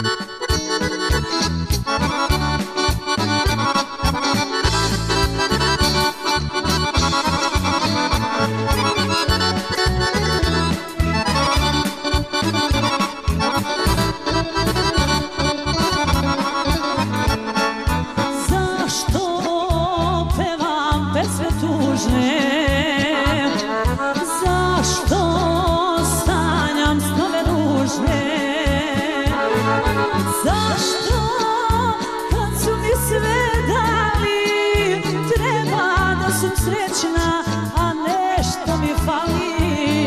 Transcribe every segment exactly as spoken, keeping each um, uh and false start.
Zašto sanjam snove ružne? Zašto kad su mi sve dali treba da sam srećna, a nešto mi fali?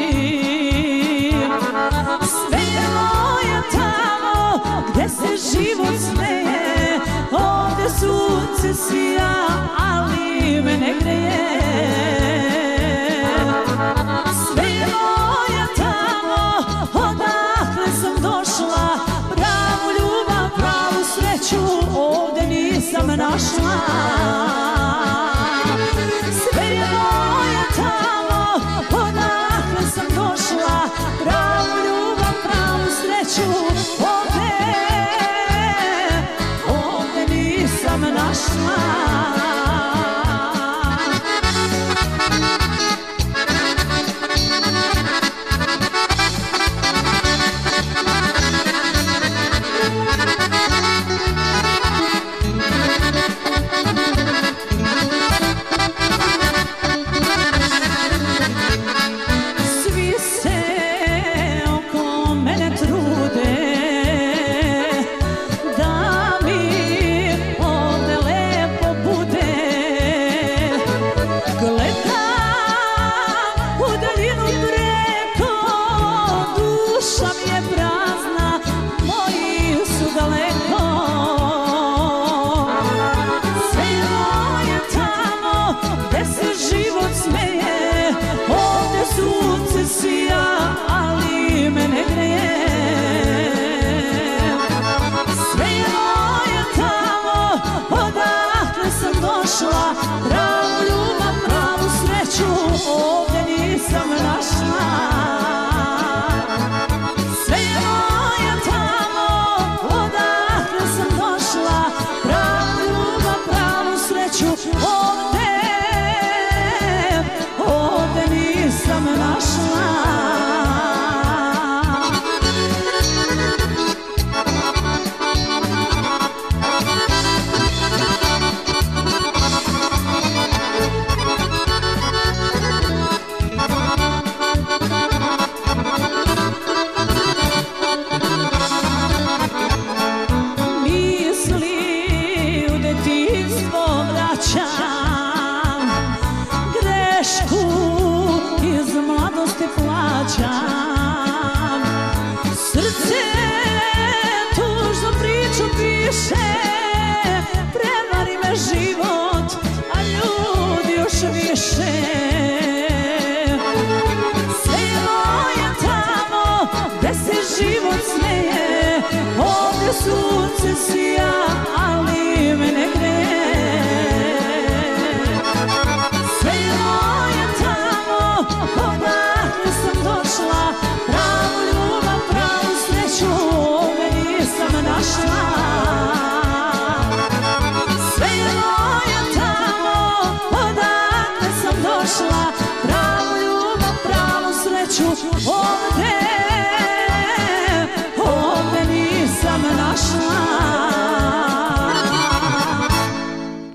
Sve je moje tamo gde se život smeje, ovde sunce sija, ali me ne greje. Ovde nisam našla, sve je moje tamo, odakle sam došla, pravu ljubav, pravu sreću, ovde, ovde nisam našla. Pravu ljubav, pravu sreću, ovde nisam našla. Sve je moje tamo, odakle sam došla, pravu ljubav, pravu sreću, ovde, ovde nisam našla. Grešku iz mladosti plaćam, srce tužno priču piše, prevari me život, a ljudi još više. Sve je moje tamo gde se život smeje, ovde sunce sija, ali me ne greje. Pravu ljubav, pravu sreću, ovde nisam našla.